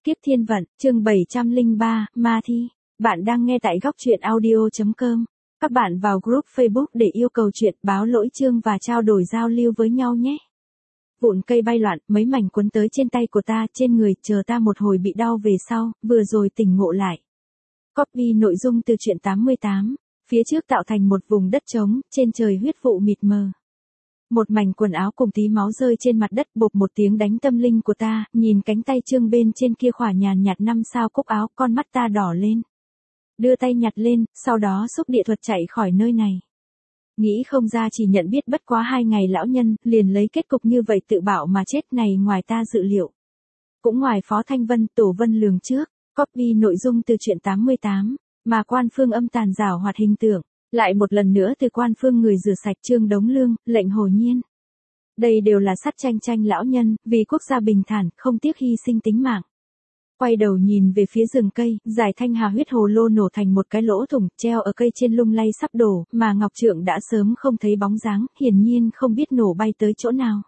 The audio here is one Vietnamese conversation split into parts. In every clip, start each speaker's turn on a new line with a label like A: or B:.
A: Kiếp thiên vận, chương 703, Ma thi. Bạn đang nghe tại góc truyện audio.com. Các bạn vào group Facebook để yêu cầu chuyện, báo lỗi chương và trao đổi giao lưu với nhau nhé. Vụn cây bay loạn, mấy mảnh cuốn tới trên tay của ta, trên người, chờ ta một hồi bị đau về sau, vừa rồi tỉnh ngộ lại. Copy nội dung từ truyện 88. Phía trước tạo thành một vùng đất trống, trên trời huyết vụ mịt mờ. Một mảnh quần áo cùng tí máu rơi trên mặt đất, bộp một tiếng đánh tâm linh của ta, nhìn cánh tay Trương bên trên kia khỏa nhàn nhạt 5 sao cúc áo, con mắt ta đỏ lên. Đưa tay nhặt lên, sau đó xúc địa thuật chạy khỏi nơi này. Nghĩ không ra chỉ nhận biết bất quá 2 ngày lão nhân, liền lấy kết cục như vậy tự bạo mà chết này ngoài ta dự liệu. Cũng ngoài Phó Thanh Vân, Tổ Vân lường trước, copy nội dung từ truyện 88, mà Quan Phương âm tàn giảo hoạt hình tượng. Lại một lần nữa từ Quan Phương người rửa sạch Trương Đống Lương, Lệnh Hồ Nhiên. Đây đều là sát tranh lão nhân, vì quốc gia bình thản, không tiếc hy sinh tính mạng. Quay đầu nhìn về phía rừng cây, Giải Thanh Hà huyết hồ lô nổ thành một cái lỗ thủng, treo ở cây trên lung lay sắp đổ, mà Ngọc Trượng đã sớm không thấy bóng dáng, hiển nhiên không biết nổ bay tới chỗ nào.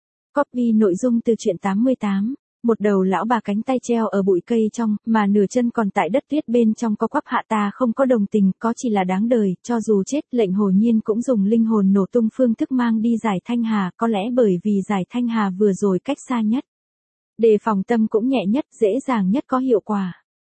A: Copy nội dung từ truyện 88. Một đầu lão bà cánh tay treo ở bụi cây trong, mà nửa chân còn tại đất tuyết bên trong co quắp hạ ta không có đồng tình, có chỉ là đáng đời, cho dù chết, Lệnh Hồ Nhiên cũng dùng linh hồn nổ tung phương thức mang đi Giải Thanh Hà, có lẽ bởi vì Giải Thanh Hà vừa rồi cách xa nhất. Đề phòng tâm cũng nhẹ nhất, dễ dàng nhất có hiệu quả.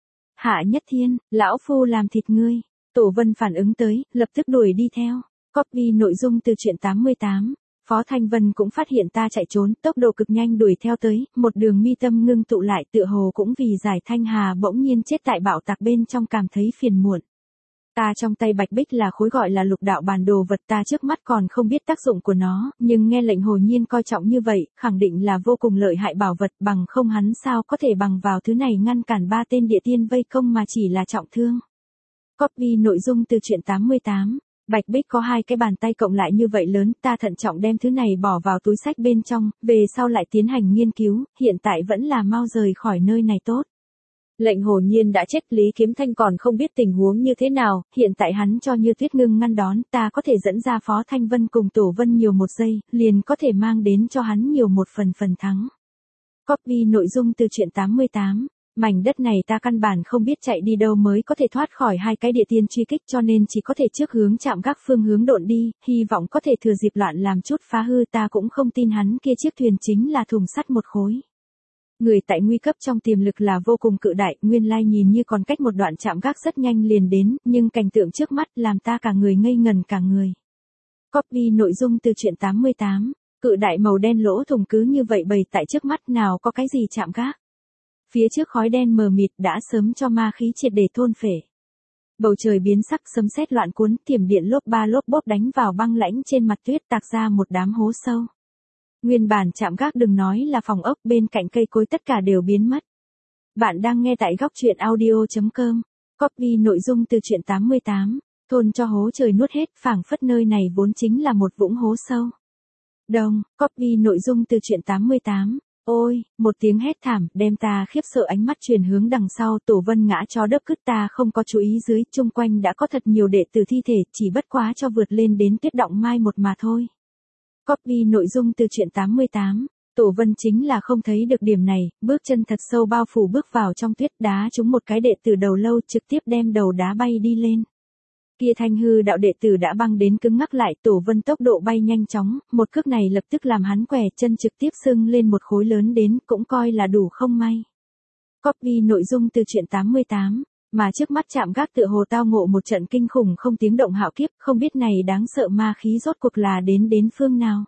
A: Hạ Nhất Thiên, lão phu làm thịt ngươi. Tổ Vân phản ứng tới, lập tức đuổi đi theo. Copy nội dung từ truyện 88. Phó Thanh Vân cũng phát hiện ta chạy trốn, tốc độ cực nhanh đuổi theo tới, một đường mi tâm ngưng tụ lại, tựa hồ cũng vì Giải Thanh Hà bỗng nhiên chết tại bạo tạc bên trong cảm thấy phiền muộn. Ta trong tay bạch bích là khối gọi là lục đạo bản đồ vật, ta trước mắt còn không biết tác dụng của nó, nhưng nghe Lệnh Hồ Nhiên coi trọng như vậy, khẳng định là vô cùng lợi hại bảo vật, bằng không hắn sao có thể bằng vào thứ này ngăn cản 3 tên địa tiên vây công mà chỉ là trọng thương. Copy nội dung từ truyện 88. Bạch bích có 2 cái bàn tay cộng lại như vậy lớn, ta thận trọng đem thứ này bỏ vào túi sách bên trong, về sau lại tiến hành nghiên cứu, hiện tại vẫn là mau rời khỏi nơi này tốt. Lệnh Hồ Nhiên đã chết, Lý Kiếm Thanh còn không biết tình huống như thế nào, hiện tại hắn cho Như Tuyết ngưng ngăn đón, ta có thể dẫn ra Phó Thanh Vân cùng Tổ Vân nhiều 1 giây, liền có thể mang đến cho hắn nhiều 1 phần thắng. Copy nội dung từ truyện 88. Mảnh đất này ta căn bản không biết chạy đi đâu mới có thể thoát khỏi 2 cái địa tiên truy kích, cho nên chỉ có thể trước hướng chạm gác phương hướng độn đi, hy vọng có thể thừa dịp loạn làm chút phá hư, ta cũng không tin hắn kia chiếc thuyền chính là thùng sắt một khối. Người tại nguy cấp trong tiềm lực là vô cùng cự đại, nguyên lai nhìn như còn cách một đoạn chạm gác rất nhanh liền đến, nhưng cảnh tượng trước mắt làm ta cả người ngây ngần cả người. Copy nội dung từ truyện 88. Cự đại màu đen lỗ thủng cứ như vậy bày tại trước mắt, nào có cái gì chạm gác. Phía trước khói đen mờ mịt đã sớm cho ma khí triệt để thôn phệ. Bầu trời biến sắc, sấm sét loạn cuốn, thiểm điện lốp ba lốp bốp đánh vào băng lãnh trên mặt tuyết, tạc ra một đám hố sâu. Nguyên bản chạm gác đừng nói là phòng ốc, bên cạnh cây cối tất cả đều biến mất. Bạn đang nghe tại góc truyện audio.com. Copy nội dung từ truyện 88. Thôn cho hố trời nuốt hết, phảng phất nơi này vốn chính là một vũng hố sâu. Đồng, copy nội dung từ truyện 88. Ôi, một tiếng hét thảm, đem ta khiếp sợ, ánh mắt chuyển hướng đằng sau, Tổ Vân ngã cho đất cứt, ta không có chú ý dưới, chung quanh đã có thật nhiều đệ tử thi thể, chỉ bất quá cho vượt lên đến tuyết động mai một mà thôi. Copy nội dung từ truyện 88. Tổ Vân chính là không thấy được điểm này, bước chân thật sâu bao phủ bước vào trong tuyết, đá trúng một cái đệ tử đầu lâu, trực tiếp đem đầu đá bay đi lên. Kia Thanh hư đạo đệ tử đã băng đến cứng ngắc lại, Tổ Vân tốc độ bay nhanh chóng, một cước này lập tức làm hắn què chân trực tiếp sưng lên một khối lớn đến, cũng coi là đủ không may. Copy nội dung từ truyện 88. Mà trước mắt chạm gác tựa hồ tao ngộ một trận kinh khủng không tiếng động hạo kiếp, không biết này đáng sợ ma khí rốt cuộc là đến phương nào.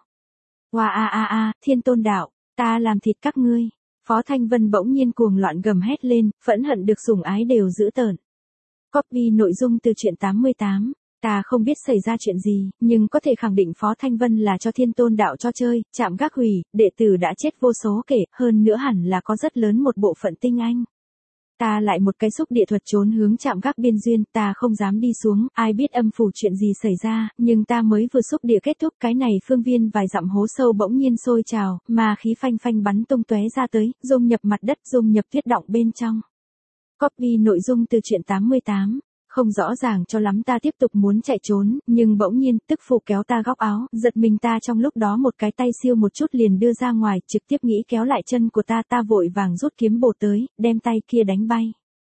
A: Wow Thiên Tôn đạo, ta làm thịt các ngươi. Phó Thanh Vân bỗng nhiên cuồng loạn gầm hét lên, phẫn hận được sủng ái đều dữ tợn. Copy nội dung từ truyện 88. Ta không biết xảy ra chuyện gì, nhưng có thể khẳng định Phó Thanh Vân là cho Thiên Tôn đạo cho chơi, chạm gác hủy, đệ tử đã chết vô số kể, hơn nữa hẳn là có rất lớn một bộ phận tinh anh. Ta lại một cái xúc địa thuật trốn hướng chạm gác biên duyên, ta không dám đi xuống, ai biết âm phủ chuyện gì xảy ra, nhưng ta mới vừa xúc địa kết thúc, cái này phương viên vài dặm hố sâu bỗng nhiên sôi trào, mà khí phanh phanh bắn tung tóe ra tới, dung nhập mặt đất, dung nhập tuyết động bên trong. Copy nội dung từ truyện 88. Không rõ ràng cho lắm ta tiếp tục muốn chạy trốn, nhưng bỗng nhiên, tức phụ kéo ta góc áo, giật mình ta trong lúc đó một cái tay siêu một chút liền đưa ra ngoài, trực tiếp nghĩ kéo lại chân của ta vội vàng rút kiếm bổ tới, đem tay kia đánh bay.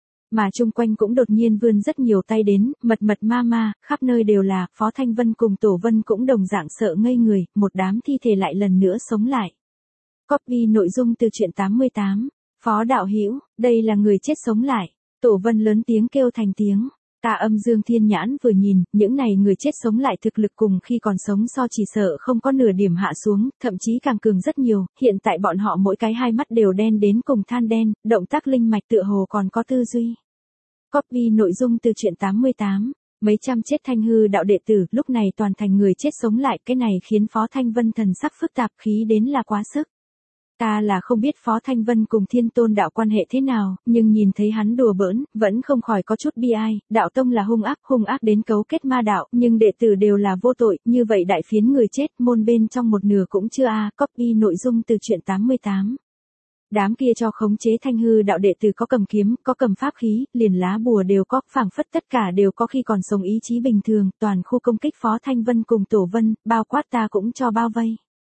A: Mà chung quanh cũng đột nhiên vươn rất nhiều tay đến, mật ma, khắp nơi đều là, Phó Thanh Vân cùng Tổ Vân cũng đồng dạng sợ ngây người, một đám thi thể lại lần nữa sống lại. Copy nội dung từ truyện 88, Phó đạo hữu, đây là người chết sống lại. Tổ Vân lớn tiếng kêu thành tiếng. Ta Âm Dương Thiên Nhãn vừa nhìn, những này người chết sống lại thực lực cùng khi còn sống so chỉ sợ không có nửa điểm hạ xuống, thậm chí càng cường rất nhiều, hiện tại bọn họ mỗi cái hai mắt đều đen đến cùng than đen, động tác linh mạch tựa hồ còn có tư duy. Copy nội dung từ truyện 88, mấy trăm chết Thanh hư đạo đệ tử, lúc này toàn thành người chết sống lại, cái này khiến Phó Thanh Vân thần sắc phức tạp, khí đến là quá sức. Ta là không biết Phó Thanh Vân cùng Thiên Tôn đạo quan hệ thế nào, nhưng nhìn thấy hắn đùa bỡn, vẫn không khỏi có chút bi ai, đạo tông là hung ác đến cấu kết ma đạo, nhưng đệ tử đều là vô tội, như vậy đại phiến người chết, môn bên trong một nửa cũng chưa copy nội dung từ truyện 88. Đám kia cho khống chế Thanh hư đạo đệ tử có cầm kiếm, có cầm pháp khí, liền lá bùa đều có, phảng phất tất cả đều có khi còn sống ý chí bình thường, toàn khu công kích Phó Thanh Vân cùng Tổ Vân, bao quát ta cũng cho bao vây.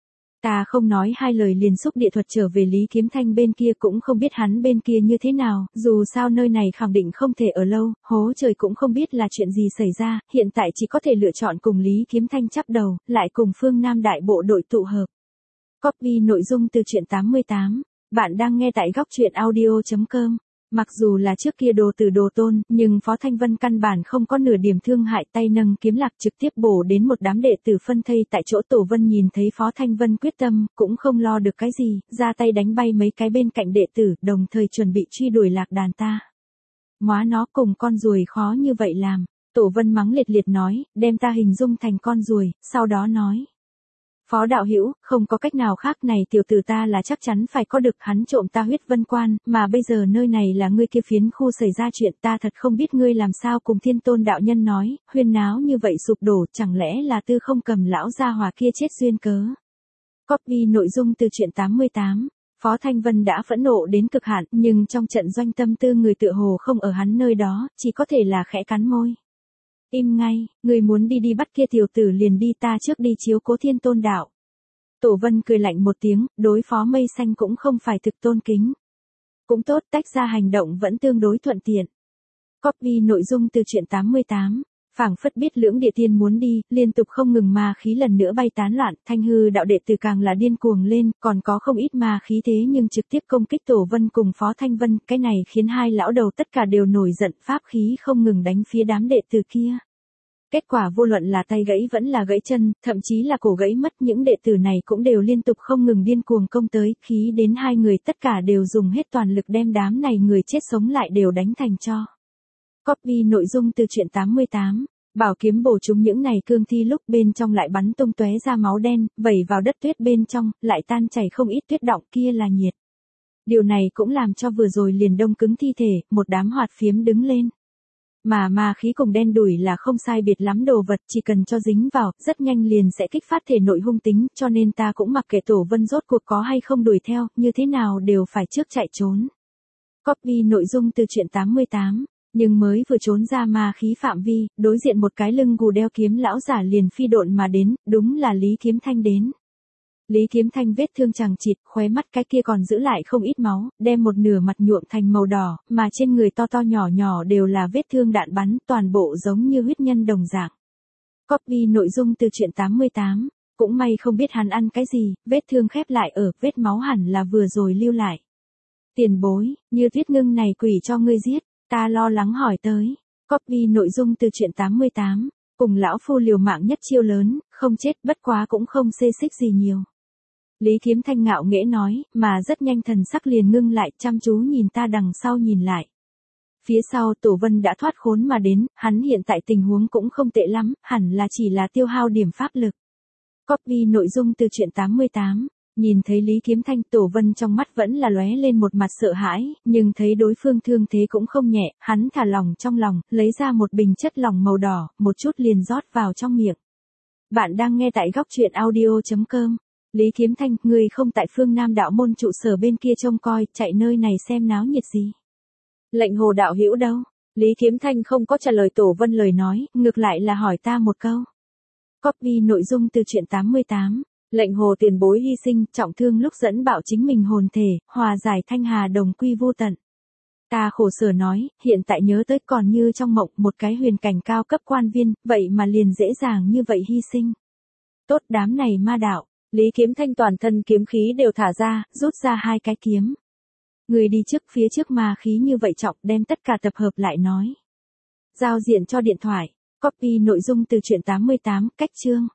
A: Ta không nói hai lời liền xúc địa thuật trở về Lý Kiếm Thanh bên kia, cũng không biết hắn bên kia như thế nào, dù sao nơi này khẳng định không thể ở lâu, hố trời cũng không biết là chuyện gì xảy ra, hiện tại chỉ có thể lựa chọn cùng Lý Kiếm Thanh chắp đầu, lại cùng phương Nam đại bộ đội tụ hợp. Copy nội dung từ truyện 88, bạn đang nghe tại góc truyện audio.com. Mặc dù là trước kia đồ tử đồ tôn, nhưng Phó Thanh Vân căn bản không có nửa điểm thương hại, tay nâng kiếm lạc trực tiếp bổ đến một đám đệ tử phân thây tại chỗ. Tổ Vân nhìn thấy Phó Thanh Vân quyết tâm, cũng không lo được cái gì, ra tay đánh bay mấy cái bên cạnh đệ tử, đồng thời chuẩn bị truy đuổi lạc đàn ta. Móa nó cùng con ruồi khó như vậy làm. Tổ Vân mắng liệt liệt nói, đem ta hình dung thành con ruồi, sau đó nói. Phó đạo hữu, không có cách nào khác, này tiểu tử ta là chắc chắn phải có được, hắn trộm ta huyết vân quan, mà bây giờ nơi này là ngươi kia phiến khu xảy ra chuyện, ta thật không biết ngươi làm sao cùng Thiên Tôn đạo nhân nói, huyên náo như vậy sụp đổ, chẳng lẽ là Tư Không Cầm lão gia hỏa kia chết duyên cớ. Copy nội dung từ truyện 88. Phó Thanh Vân đã phẫn nộ đến cực hạn, nhưng trong trận doanh tâm tư người tựa hồ không ở hắn nơi đó, chỉ có thể là khẽ cắn môi. Im ngay, người muốn đi bắt kia tiểu tử liền đi, ta trước đi chiếu cố Thiên Tôn đạo. Tổ Vân cười lạnh một tiếng, đối Phó Mây Xanh cũng không phải thực tôn kính. Cũng tốt, tách ra hành động vẫn tương đối thuận tiện. Copy nội dung từ truyện 88. Phảng phất biết lưỡng địa tiên muốn đi, liên tục không ngừng ma khí lần nữa bay tán loạn, Thanh hư đạo đệ tử càng là điên cuồng lên, còn có không ít ma khí thế nhưng trực tiếp công kích Tổ Vân cùng Phó Thanh Vân, cái này khiến hai lão đầu tất cả đều nổi giận, pháp khí không ngừng đánh phía đám đệ tử kia. Kết quả vô luận là tay gãy vẫn là gãy chân, thậm chí là cổ gãy mất, những đệ tử này cũng đều liên tục không ngừng điên cuồng công tới, khí đến hai người tất cả đều dùng hết toàn lực đem đám này người chết sống lại đều đánh thành tro. Copy nội dung từ truyện 88. Bảo kiếm bổ trúng những này cương thi lúc bên trong lại bắn tung tóe ra máu đen, vẩy vào đất tuyết bên trong, lại tan chảy không ít tuyết đọng, kia là nhiệt. Điều này cũng làm cho vừa rồi liền đông cứng thi thể, một đám hoạt phiếm đứng lên. Mà ma khí cùng đen đủi là không sai biệt lắm đồ vật, chỉ cần cho dính vào, rất nhanh liền sẽ kích phát thể nội hung tính, cho nên ta cũng mặc kệ Tổ Vân rốt cuộc có hay không đuổi theo, như thế nào đều phải trước chạy trốn. Copy nội dung từ truyện 88. Nhưng mới vừa trốn ra ma khí phạm vi, đối diện một cái lưng gù đeo kiếm lão giả liền phi độn mà đến, đúng là Lý Kiếm Thanh đến. Lý Kiếm Thanh vết thương chằng chịt, khóe mắt cái kia còn giữ lại không ít máu, đem một nửa mặt nhuộm thành màu đỏ, mà trên người to to nhỏ nhỏ đều là vết thương đạn bắn, toàn bộ giống như huyết nhân đồng dạng. Copy nội dung từ truyện 88. Cũng may không biết hắn ăn cái gì, vết thương khép lại ở, vết máu hẳn là vừa rồi lưu lại. Tiền bối, như Tuyết Ngưng này quỷ cho ngươi giết. Ta lo lắng hỏi tới. Copy nội dung từ truyện 88. Cùng lão phu liều mạng nhất chiêu lớn, không chết, bất quá cũng không xê xích gì nhiều. Lý Kiếm Thanh ngạo nghễ nói, mà rất nhanh thần sắc liền ngưng lại, chăm chú nhìn ta đằng sau nhìn lại. Phía sau Tổ Vân đã thoát khốn mà đến, hắn hiện tại tình huống cũng không tệ lắm, hẳn là chỉ là tiêu hao điểm pháp lực. Copy nội dung từ truyện 88. Nhìn thấy Lý Kiếm Thanh, Tổ Vân trong mắt vẫn là lóe lên một mặt sợ hãi, nhưng thấy đối phương thương thế cũng không nhẹ, hắn thả lòng trong lòng, lấy ra một bình chất lỏng màu đỏ, một chút liền rót vào trong miệng. Bạn đang nghe tại góc truyện audio.com. Lý Kiếm Thanh, người không tại phương Nam đạo môn trụ sở bên kia trông coi, chạy nơi này xem náo nhiệt gì. Lệnh Hồ đạo hữu đâu? Lý Kiếm Thanh không có trả lời Tổ Vân lời nói, ngược lại là hỏi ta một câu. Copy nội dung từ truyện 88. Lệnh Hồ tiền bối hy sinh, trọng thương lúc dẫn bạo chính mình hồn thể, hòa giải Thanh Hà đồng quy vô tận. Ta khổ sở nói, hiện tại nhớ tới còn như trong mộng một cái huyền cảnh cao cấp quan viên, vậy mà liền dễ dàng như vậy hy sinh. Tốt đám này ma đạo, Lý Kiếm Thanh toàn thân kiếm khí đều thả ra, rút ra 2 cái kiếm. Người đi trước phía trước ma khí như vậy trọng đem tất cả tập hợp lại nói. Giao diện cho điện thoại, copy nội dung từ truyện 88, cách chương.